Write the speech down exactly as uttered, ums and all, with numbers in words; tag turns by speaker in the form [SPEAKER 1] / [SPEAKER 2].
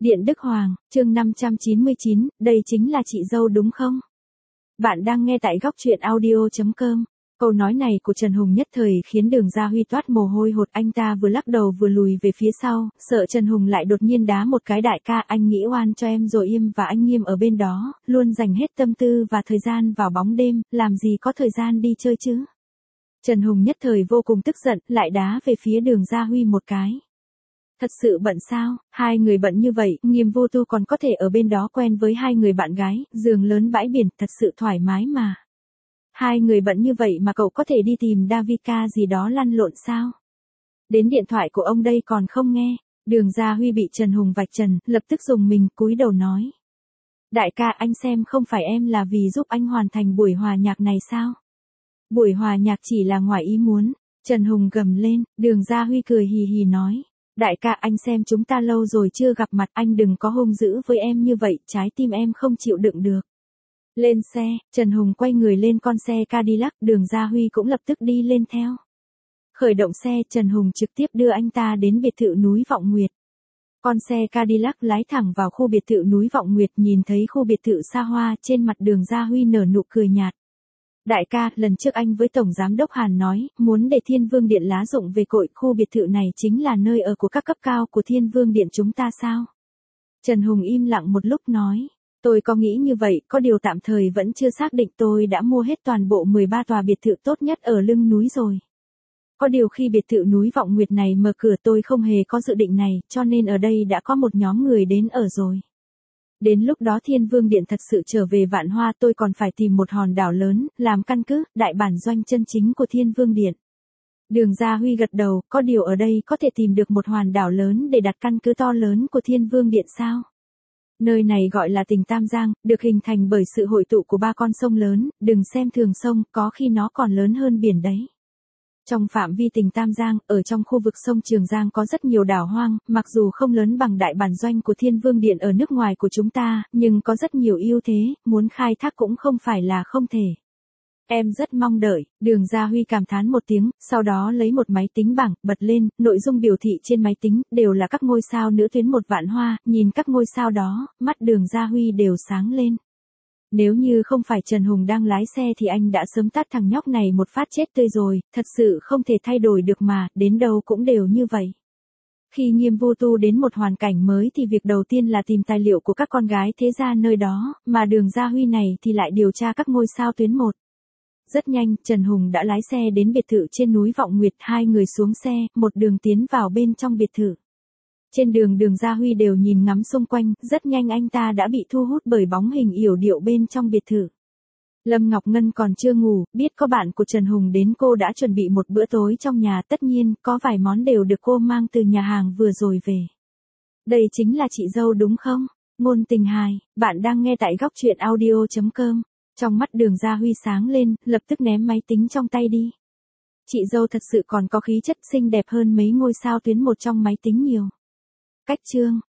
[SPEAKER 1] Điện Đức Hoàng, chương năm trăm chín mươi chín, đây chính là chị dâu đúng không? Bạn đang nghe tại góc truyện audio chấm com. Câu nói này của Trần Hùng nhất thời khiến Đường Gia Huy toát mồ hôi hột, anh ta vừa lắc đầu vừa lùi về phía sau, sợ Trần Hùng lại đột nhiên đá một cái. Đại ca, anh nghĩ oan cho em rồi. Im và anh Nghiêm ở bên đó, luôn dành hết tâm tư và thời gian vào bóng đêm, làm gì có thời gian đi chơi chứ? Trần Hùng nhất thời vô cùng tức giận, lại đá về phía Đường Gia Huy một cái. Thật sự bận sao? Hai người bận như vậy, Nghiêm Vô Tu còn có thể ở bên đó quen với hai người bạn gái, giường lớn bãi biển, thật sự thoải mái mà. Hai người bận như vậy mà cậu có thể đi tìm Davika gì đó lăn lộn sao? Đến điện thoại của ông đây còn không nghe. Đường Gia Huy bị Trần Hùng vạch trần, lập tức dùng mình cúi đầu nói. Đại ca, anh xem, không phải em là vì giúp anh hoàn thành buổi hòa nhạc này sao? Buổi hòa nhạc chỉ là ngoài ý muốn. Trần Hùng gầm lên, Đường Gia Huy cười hì hì nói. Đại ca, anh xem, chúng ta lâu rồi chưa gặp mặt, anh đừng có hung dữ với em như vậy, trái tim em không chịu đựng được. Lên xe, Trần Hùng quay người lên con xe Cadillac, Đường Gia Huy cũng lập tức đi lên theo. Khởi động xe, Trần Hùng trực tiếp đưa anh ta đến biệt thự núi Vọng Nguyệt. Con xe Cadillac lái thẳng vào khu biệt thự núi Vọng Nguyệt, nhìn thấy khu biệt thự xa hoa, trên mặt Đường Gia Huy nở nụ cười nhạt. Đại ca, lần trước anh với Tổng Giám đốc Hàn nói, muốn để Thiên Vương Điện lá rụng về cội, khu biệt thự này chính là nơi ở của các cấp cao của Thiên Vương Điện chúng ta sao? Trần Hùng im lặng một lúc nói, tôi có nghĩ như vậy, có điều tạm thời vẫn chưa xác định. Tôi đã mua hết toàn bộ mười ba tòa biệt thự tốt nhất ở lưng núi rồi. Có điều khi biệt thự núi Vọng Nguyệt này mở cửa tôi không hề có dự định này, cho nên ở đây đã có một nhóm người đến ở rồi. Đến lúc đó Thiên Vương Điện thật sự trở về Vạn Hoa, tôi còn phải tìm một hòn đảo lớn, làm căn cứ, đại bản doanh chân chính của Thiên Vương Điện. Đường Gia Huy gật đầu, có điều ở đây có thể tìm được một hòn đảo lớn để đặt căn cứ to lớn của Thiên Vương Điện sao? Nơi này gọi là tỉnh Tam Giang, được hình thành bởi sự hội tụ của ba con sông lớn, đừng xem thường sông, có khi nó còn lớn hơn biển đấy. Trong phạm vi tỉnh Tam Giang, ở trong khu vực sông Trường Giang có rất nhiều đảo hoang, mặc dù không lớn bằng đại bản doanh của Thiên Vương Điện ở nước ngoài của chúng ta, nhưng có rất nhiều ưu thế, muốn khai thác cũng không phải là không thể. Em rất mong đợi. Đường Gia Huy cảm thán một tiếng, sau đó lấy một máy tính bảng, bật lên, nội dung biểu thị trên máy tính, đều là các ngôi sao nữ tuyến một Vạn Hoa, nhìn các ngôi sao đó, mắt Đường Gia Huy đều sáng lên. Nếu như không phải Trần Hùng đang lái xe thì anh đã sớm tát thằng nhóc này một phát chết tươi rồi, thật sự không thể thay đổi được mà, đến đâu cũng đều như vậy. Khi Nghiêm Vô Tu đến một hoàn cảnh mới thì việc đầu tiên là tìm tài liệu của các con gái thế gia nơi đó, mà Đường Gia Huy này thì lại điều tra các ngôi sao tuyến một. Rất nhanh, Trần Hùng đã lái xe đến biệt thự trên núi Vọng Nguyệt, hai người xuống xe, một đường tiến vào bên trong biệt thự. Trên đường Đường Gia Huy đều nhìn ngắm xung quanh, rất nhanh anh ta đã bị thu hút bởi bóng hình yểu điệu bên trong biệt thự. Lâm Ngọc Ngân còn chưa ngủ, biết có bạn của Trần Hùng đến, cô đã chuẩn bị một bữa tối trong nhà, tất nhiên, có vài món đều được cô mang từ nhà hàng vừa rồi về. Đây chính là chị dâu đúng không? Ngôn tình hài, bạn đang nghe tại góc truyện audio chấm com. Trong mắt Đường Gia Huy sáng lên, lập tức ném máy tính trong tay đi. Chị dâu thật sự còn có khí chất, xinh đẹp hơn mấy ngôi sao tuyến một trong máy tính nhiều. Cách chương,